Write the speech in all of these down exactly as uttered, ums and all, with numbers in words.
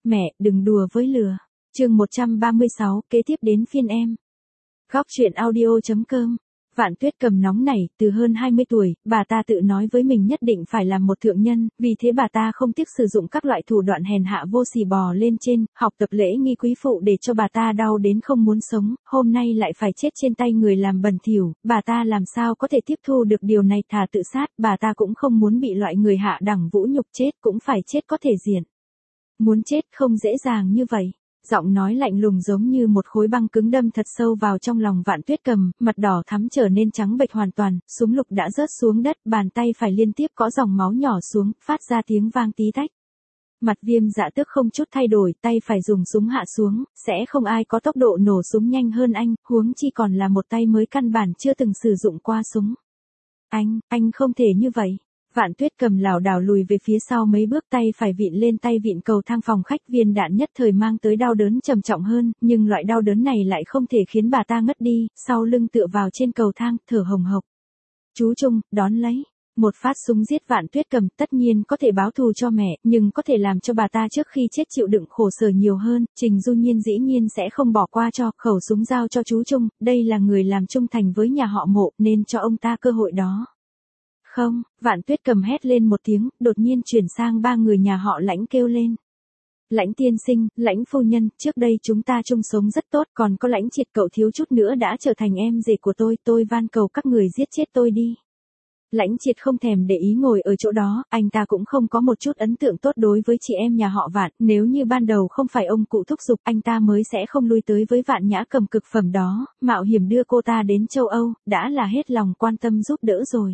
Mẹ, đừng đùa với lừa. Chương một trăm ba mươi sáu, kế tiếp đến phiên em. Góc truyện audio chấm com. Vạn Tuyết Cầm nóng nảy, từ hơn hai mươi tuổi, bà ta tự nói với mình nhất định phải làm một thượng nhân, vì thế bà ta không tiếc sử dụng các loại thủ đoạn hèn hạ vô sỉ bò lên trên, học tập lễ nghi quý phụ để cho bà ta đau đến không muốn sống, hôm nay lại phải chết trên tay người làm bẩn thỉu, bà ta làm sao có thể tiếp thu được điều này, thà tự sát, bà ta cũng không muốn bị loại người hạ đẳng vũ nhục, chết cũng phải chết có thể diện. Muốn chết không dễ dàng như vậy. Giọng nói lạnh lùng giống như một khối băng cứng đâm thật sâu vào trong lòng Vạn Tuyết Cầm, mặt đỏ thắm trở nên trắng bệch hoàn toàn, súng lục đã rớt xuống đất, bàn tay phải liên tiếp có dòng máu nhỏ xuống, phát ra tiếng vang tí tách. Mặt Viêm Dạ Tước không chút thay đổi, tay phải dùng súng hạ xuống, sẽ không ai có tốc độ nổ súng nhanh hơn anh, huống chi còn là một tay mới căn bản chưa từng sử dụng qua súng. Anh, anh không thể như vậy. Vạn Tuyết Cầm lảo đảo lùi về phía sau mấy bước, tay phải vịn lên tay vịn cầu thang phòng khách, viên đạn nhất thời mang tới đau đớn trầm trọng hơn, nhưng loại đau đớn này lại không thể khiến bà ta ngất đi, sau lưng tựa vào trên cầu thang, thở hồng hộc. Chú Trung, đón lấy. Một phát súng giết Vạn Tuyết Cầm, tất nhiên có thể báo thù cho mẹ, nhưng có thể làm cho bà ta trước khi chết chịu đựng khổ sở nhiều hơn, Trình Du Nhiên dĩ nhiên sẽ không bỏ qua cho, khẩu súng giao cho chú Trung, đây là người làm trung thành với nhà họ Mộ, nên cho ông ta cơ hội đó. Không, Vạn Tuyết Cầm hét lên một tiếng, đột nhiên chuyển sang ba người nhà họ Lãnh kêu lên. Lãnh tiên sinh, Lãnh phu nhân, trước đây chúng ta chung sống rất tốt, còn có Lãnh Triệt cậu thiếu chút nữa đã trở thành em rể của tôi, tôi van cầu các người giết chết tôi đi. Lãnh Triệt không thèm để ý ngồi ở chỗ đó, anh ta cũng không có một chút ấn tượng tốt đối với chị em nhà họ Vạn, nếu như ban đầu không phải ông cụ thúc giục, anh ta mới sẽ không lui tới với Vạn Nhã Cầm cực phẩm đó, mạo hiểm đưa cô ta đến châu Âu, đã là hết lòng quan tâm giúp đỡ rồi.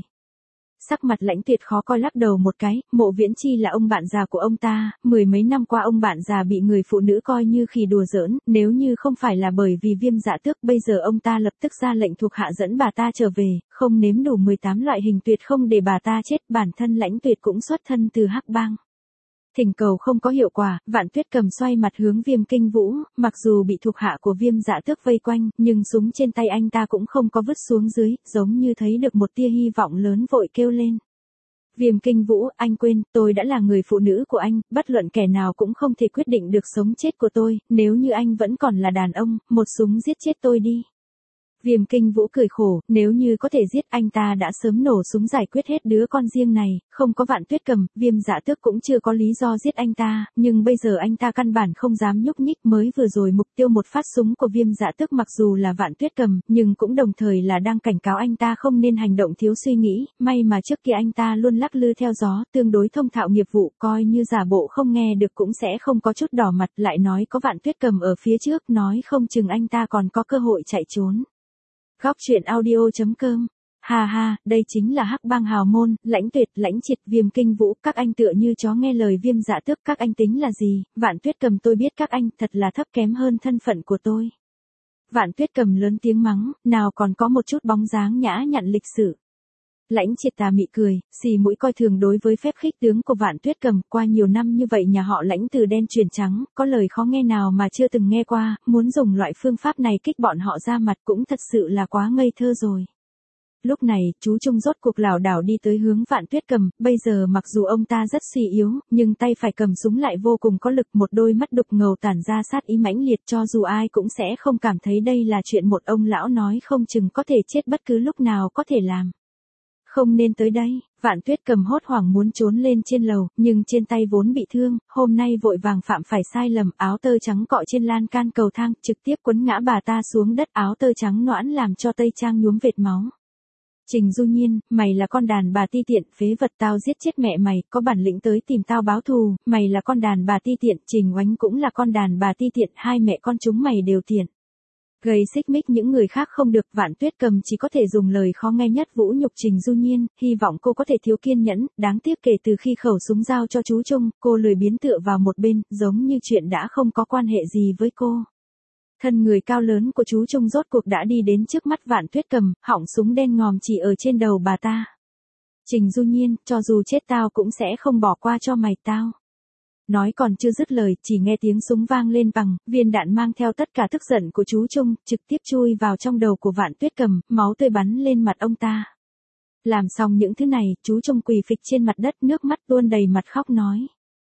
Sắc mặt Lãnh Tuyệt khó coi lắc đầu một cái, Mộ Viễn Chi là ông bạn già của ông ta, mười mấy năm qua ông bạn già bị người phụ nữ coi như khỉ đùa giỡn, nếu như không phải là bởi vì Viêm Dạ Tước, bây giờ ông ta lập tức ra lệnh thuộc hạ dẫn bà ta trở về, không nếm đủ mười tám loại hình tuyệt không để bà ta chết, bản thân Lãnh Tuyệt cũng xuất thân từ Hắc Bang. Thỉnh cầu không có hiệu quả, Vạn Tuyết Cầm xoay mặt hướng Viêm Kinh Vũ, mặc dù bị thuộc hạ của Viêm Dạ Tước vây quanh, nhưng súng trên tay anh ta cũng không có vứt xuống dưới, giống như thấy được một tia hy vọng lớn, vội kêu lên. Viêm Kinh Vũ, anh quên, tôi đã là người phụ nữ của anh, bất luận kẻ nào cũng không thể quyết định được sống chết của tôi, nếu như anh vẫn còn là đàn ông, một súng giết chết tôi đi. Viêm Kinh Vũ cười khổ, nếu như có thể giết anh ta đã sớm nổ súng giải quyết hết đứa con riêng này, không có Vạn Tuyết Cầm, Viêm Dạ Tước cũng chưa có lý do giết anh ta, nhưng bây giờ anh ta căn bản không dám nhúc nhích, mới vừa rồi mục tiêu một phát súng của Viêm Dạ Tước mặc dù là Vạn Tuyết Cầm, nhưng cũng đồng thời là đang cảnh cáo anh ta không nên hành động thiếu suy nghĩ, may mà trước kia anh ta luôn lắc lư theo gió, tương đối thông thạo nghiệp vụ, coi như giả bộ không nghe được cũng sẽ không có chút đỏ mặt, lại nói có Vạn Tuyết Cầm ở phía trước, nói không chừng anh ta còn có cơ hội chạy trốn. Góc truyện audio chấm com. Ha ha, đây chính là Hắc Bang hào môn, Lãnh Tuyệt, Lãnh Triệt, Viêm Kinh Vũ, các anh tựa như chó nghe lời Viêm Dạ Tước, các anh tính là gì? Vạn Tuyết Cầm, tôi biết các anh thật là thấp kém hơn thân phận của tôi. Vạn Tuyết Cầm lớn tiếng mắng, nào còn có một chút bóng dáng nhã nhặn lịch sự. Lãnh Triệt tà mị cười, xì mũi coi thường đối với phép khích tướng của Vạn Tuyết Cầm, qua nhiều năm như vậy nhà họ Lãnh từ đen chuyển trắng, có lời khó nghe nào mà chưa từng nghe qua, muốn dùng loại phương pháp này kích bọn họ ra mặt cũng thật sự là quá ngây thơ rồi. Lúc này, chú Trung rốt cuộc lảo đảo đi tới hướng Vạn Tuyết Cầm, bây giờ mặc dù ông ta rất suy yếu, nhưng tay phải cầm súng lại vô cùng có lực, một đôi mắt đục ngầu tản ra sát ý mãnh liệt, cho dù ai cũng sẽ không cảm thấy đây là chuyện một ông lão nói không chừng có thể chết bất cứ lúc nào có thể làm. Không nên tới đây, Vạn Tuyết Cầm hốt hoảng muốn trốn lên trên lầu, nhưng trên tay vốn bị thương, hôm nay vội vàng phạm phải sai lầm, áo tơ trắng cọ trên lan can cầu thang, trực tiếp quấn ngã bà ta xuống đất, áo tơ trắng noãn làm cho tây trang nhuốm vệt máu. Trình Du Nhiên, mày là con đàn bà ti tiện, phế vật, tao giết chết mẹ mày, có bản lĩnh tới tìm tao báo thù, mày là con đàn bà ti tiện, Trình Oánh cũng là con đàn bà ti tiện, hai mẹ con chúng mày đều tiện. Gây xích mích những người khác không được, Vạn Tuyết Cầm chỉ có thể dùng lời khó nghe nhất vũ nhục Trình Du Nhiên, hy vọng cô có thể thiếu kiên nhẫn, đáng tiếc kể từ khi khẩu súng giao cho chú Trung, cô lười biến tựa vào một bên, giống như chuyện đã không có quan hệ gì với cô. Thân người cao lớn của chú Trung rốt cuộc đã đi đến trước mắt Vạn Tuyết Cầm, họng súng đen ngòm chỉ ở trên đầu bà ta. Trình Du Nhiên, cho dù chết tao cũng sẽ không bỏ qua cho mày tao. Nói còn chưa dứt lời, chỉ nghe tiếng súng vang lên bằng, viên đạn mang theo tất cả tức giận của chú Trung, trực tiếp chui vào trong đầu của Vạn Tuyết Cầm, máu tươi bắn lên mặt ông ta. Làm xong những thứ này, chú Trung quỳ phịch trên mặt đất, nước mắt tuôn đầy mặt khóc nói.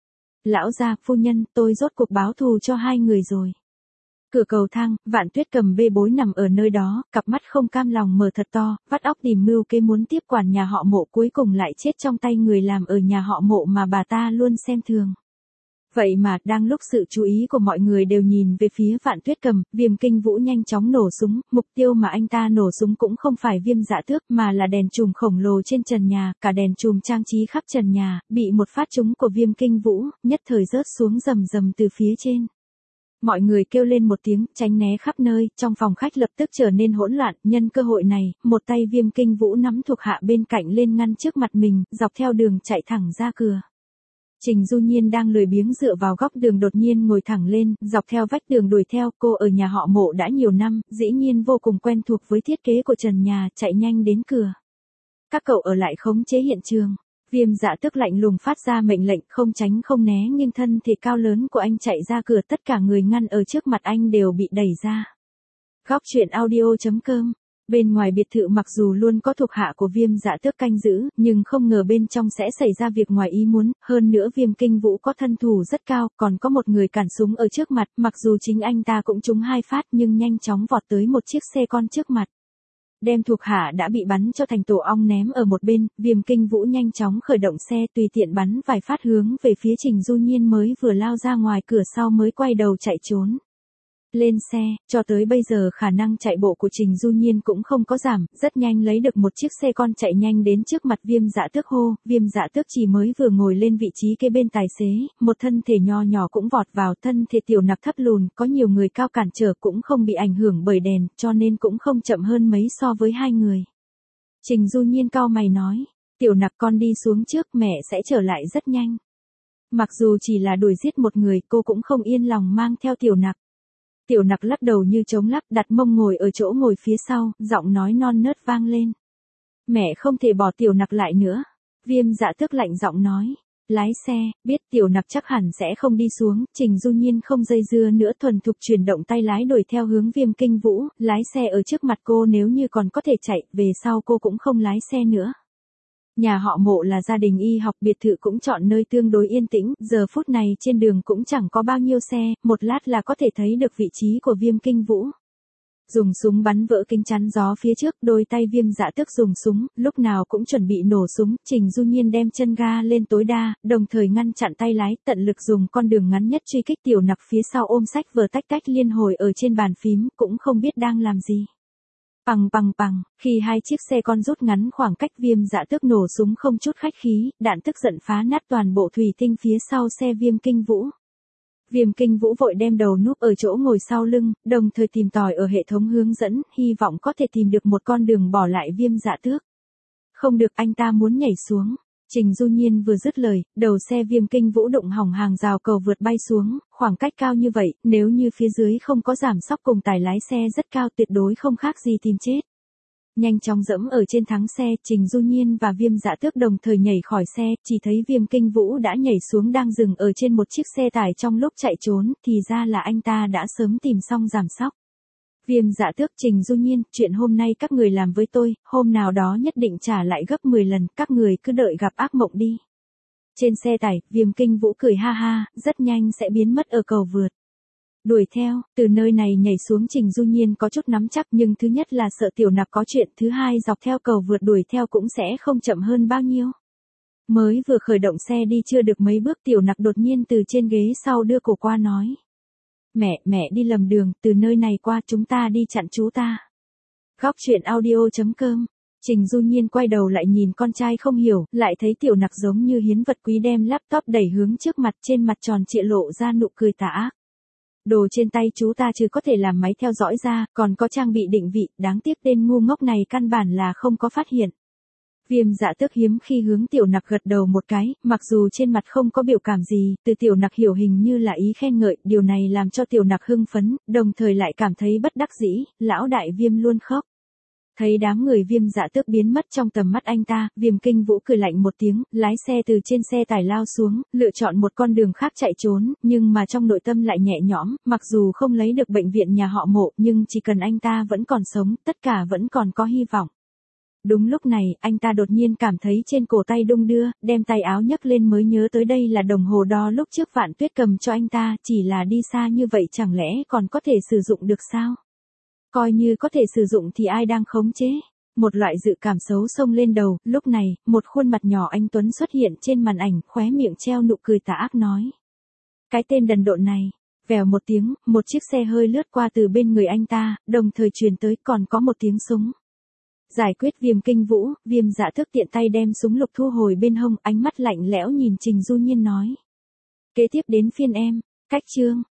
Lão gia, phu nhân, tôi rốt cuộc báo thù cho hai người rồi. Cửa cầu thang, Vạn Tuyết Cầm bê bối nằm ở nơi đó, cặp mắt không cam lòng mở thật to, vắt óc tìm mưu kế muốn tiếp quản nhà họ Mộ, cuối cùng lại chết trong tay người làm ở nhà họ Mộ mà bà ta luôn xem thường. Vậy mà, đang lúc sự chú ý của mọi người đều nhìn về phía Vạn Tuyết Cầm, Viêm Kinh Vũ nhanh chóng nổ súng, mục tiêu mà anh ta nổ súng cũng không phải Viêm Dạ Tước mà là đèn chùm khổng lồ trên trần nhà, cả đèn chùm trang trí khắp trần nhà, bị một phát trúng của Viêm Kinh Vũ, nhất thời rớt xuống rầm rầm từ phía trên. Mọi người kêu lên một tiếng, tránh né khắp nơi, trong phòng khách lập tức trở nên hỗn loạn, nhân cơ hội này, một tay Viêm Kinh Vũ nắm thuộc hạ bên cạnh lên ngăn trước mặt mình, dọc theo đường chạy thẳng ra cửa. Trình Du Nhiên đang lười biếng dựa vào góc đường đột nhiên ngồi thẳng lên, dọc theo vách đường đuổi theo, cô ở nhà họ Mộ đã nhiều năm, dĩ nhiên vô cùng quen thuộc với thiết kế của trần nhà, chạy nhanh đến cửa. Các cậu ở lại khống chế hiện trường. Viêm Dạ Tước lạnh lùng phát ra mệnh lệnh, không tránh không né, nghiêng thân thể cao lớn của anh chạy ra cửa, tất cả người ngăn ở trước mặt anh đều bị đẩy ra. Góc truyện audio chấm com. Bên ngoài biệt thự mặc dù luôn có thuộc hạ của Viêm Dạ Tước canh giữ, nhưng không ngờ bên trong sẽ xảy ra việc ngoài ý muốn, hơn nữa Viêm Kinh Vũ có thân thủ rất cao, còn có một người cản súng ở trước mặt, mặc dù chính anh ta cũng trúng hai phát nhưng nhanh chóng vọt tới một chiếc xe con trước mặt. Đem thuộc hạ đã bị bắn cho thành tổ ong ném ở một bên, Viêm Kinh Vũ nhanh chóng khởi động xe tùy tiện bắn vài phát hướng về phía Trình Du Nhiên mới vừa lao ra ngoài cửa sau mới quay đầu chạy trốn. Lên xe, cho tới bây giờ khả năng chạy bộ của Trình Du Nhiên cũng không có giảm, rất nhanh lấy được một chiếc xe con chạy nhanh đến trước mặt Viêm Dạ Tước hô, Viêm Dạ Tước chỉ mới vừa ngồi lên vị trí kế bên tài xế, một thân thể nho nhỏ cũng vọt vào, thân thể tiểu nặc thấp lùn, có nhiều người cao cản trở cũng không bị ảnh hưởng bởi đèn, cho nên cũng không chậm hơn mấy so với hai người. Trình Du Nhiên cau mày nói, tiểu nặc con đi xuống trước, mẹ sẽ trở lại rất nhanh. Mặc dù chỉ là đuổi giết một người, cô cũng không yên lòng mang theo tiểu nặc. Tiểu nặc lắc đầu như trống lắc, đặt mông ngồi ở chỗ ngồi phía sau, giọng nói non nớt vang lên. Mẹ không thể bỏ tiểu nặc lại nữa. Viêm Dạ Tước lạnh giọng nói. Lái xe, biết tiểu nặc chắc hẳn sẽ không đi xuống, Trình Du Nhiên không dây dưa nữa, thuần thục chuyển động tay lái đuổi theo hướng Viêm Kinh Vũ, lái xe ở trước mặt cô, nếu như còn có thể chạy, về sau cô cũng không lái xe nữa. Nhà họ Mộ là gia đình y học, biệt thự cũng chọn nơi tương đối yên tĩnh, giờ phút này trên đường cũng chẳng có bao nhiêu xe, một lát là có thể thấy được vị trí của Viêm Kinh Vũ. Dùng súng bắn vỡ kính chắn gió phía trước, đôi tay Viêm Dạ Tước dùng súng, lúc nào cũng chuẩn bị nổ súng, Trình Du Nhiên đem chân ga lên tối đa, đồng thời ngăn chặn tay lái, tận lực dùng con đường ngắn nhất truy kích tiểu nặc phía sau ôm sách vở tách tách liên hồi ở trên bàn phím, cũng không biết đang làm gì. Pằng pằng pằng, khi hai chiếc xe con rút ngắn khoảng cách, Viêm Dạ Tước nổ súng không chút khách khí, đạn tức giận phá nát toàn bộ thủy tinh phía sau xe Viêm Kinh Vũ. Viêm Kinh Vũ vội đem đầu núp ở chỗ ngồi sau lưng, đồng thời tìm tòi ở hệ thống hướng dẫn, hy vọng có thể tìm được một con đường bỏ lại Viêm Dạ Tước. Không được, anh ta muốn nhảy xuống. Trình Du Nhiên vừa dứt lời, đầu xe Viêm Kinh Vũ đụng hỏng hàng rào cầu vượt bay xuống, khoảng cách cao như vậy, nếu như phía dưới không có giảm sóc cùng tài lái xe rất cao, tuyệt đối không khác gì tìm chết. Nhanh chóng dẫm ở trên thắng xe, Trình Du Nhiên và Viêm Dạ Tước đồng thời nhảy khỏi xe, chỉ thấy Viêm Kinh Vũ đã nhảy xuống đang dừng ở trên một chiếc xe tải trong lúc chạy trốn, thì ra là anh ta đã sớm tìm xong giảm sóc. Viêm Dạ Tước, Trình Du Nhiên, chuyện hôm nay các người làm với tôi, hôm nào đó nhất định trả lại gấp mười lần, các người cứ đợi gặp ác mộng đi. Trên xe tải, Viêm Kinh Vũ cười ha ha, rất nhanh sẽ biến mất ở cầu vượt. Đuổi theo, từ nơi này nhảy xuống Trình Du Nhiên có chút nắm chắc, nhưng thứ nhất là sợ tiểu nặc có chuyện, thứ hai dọc theo cầu vượt đuổi theo cũng sẽ không chậm hơn bao nhiêu. Mới vừa khởi động xe đi chưa được mấy bước, tiểu nặc đột nhiên từ trên ghế sau đưa cổ qua nói. Mẹ, mẹ đi lầm đường, từ nơi này qua, chúng ta đi chặn chú ta. Góc truyện audio chấm com. Trình Du Nhiên quay đầu lại nhìn con trai không hiểu, lại thấy tiểu nặc giống như hiến vật quý đem laptop đẩy hướng trước mặt, trên mặt tròn trịa lộ ra nụ cười tà ác. Đồ trên tay chú ta chứ có thể làm máy theo dõi ra, còn có trang bị định vị, đáng tiếc tên ngu ngốc này căn bản là không có phát hiện. Viêm Dạ Tước hiếm khi hướng tiểu nặc gật đầu một cái, mặc dù trên mặt không có biểu cảm gì, từ tiểu nặc hiểu hình như là ý khen ngợi, điều này làm cho tiểu nặc hưng phấn, đồng thời lại cảm thấy bất đắc dĩ, lão đại Viêm luôn khóc. Thấy đám người Viêm Dạ Tước biến mất trong tầm mắt anh ta, Viêm Kinh Vũ cười lạnh một tiếng, lái xe từ trên xe tải lao xuống, lựa chọn một con đường khác chạy trốn, nhưng mà trong nội tâm lại nhẹ nhõm, mặc dù không lấy được bệnh viện nhà họ Mộ, nhưng chỉ cần anh ta vẫn còn sống, tất cả vẫn còn có hy vọng. Đúng lúc này, anh ta đột nhiên cảm thấy trên cổ tay đung đưa, đem tay áo nhấc lên mới nhớ tới đây là đồng hồ đo lúc trước Vạn Tuyết cầm cho anh ta, chỉ là đi xa như vậy chẳng lẽ còn có thể sử dụng được sao? Coi như có thể sử dụng thì ai đang khống chế? Một loại dự cảm xấu xông lên đầu, lúc này, một khuôn mặt nhỏ anh Tuấn xuất hiện trên màn ảnh, khóe miệng treo nụ cười tà ác nói. Cái tên đần độn này. Vèo một tiếng, một chiếc xe hơi lướt qua từ bên người anh ta, đồng thời truyền tới còn có một tiếng súng. Giải quyết Viêm Kinh Vũ, Viêm Dạ Tước tiện tay đem súng lục thu hồi bên hông, ánh mắt lạnh lẽo nhìn Trình Du Nhiên nói. Kế tiếp đến phiên em, cách chương.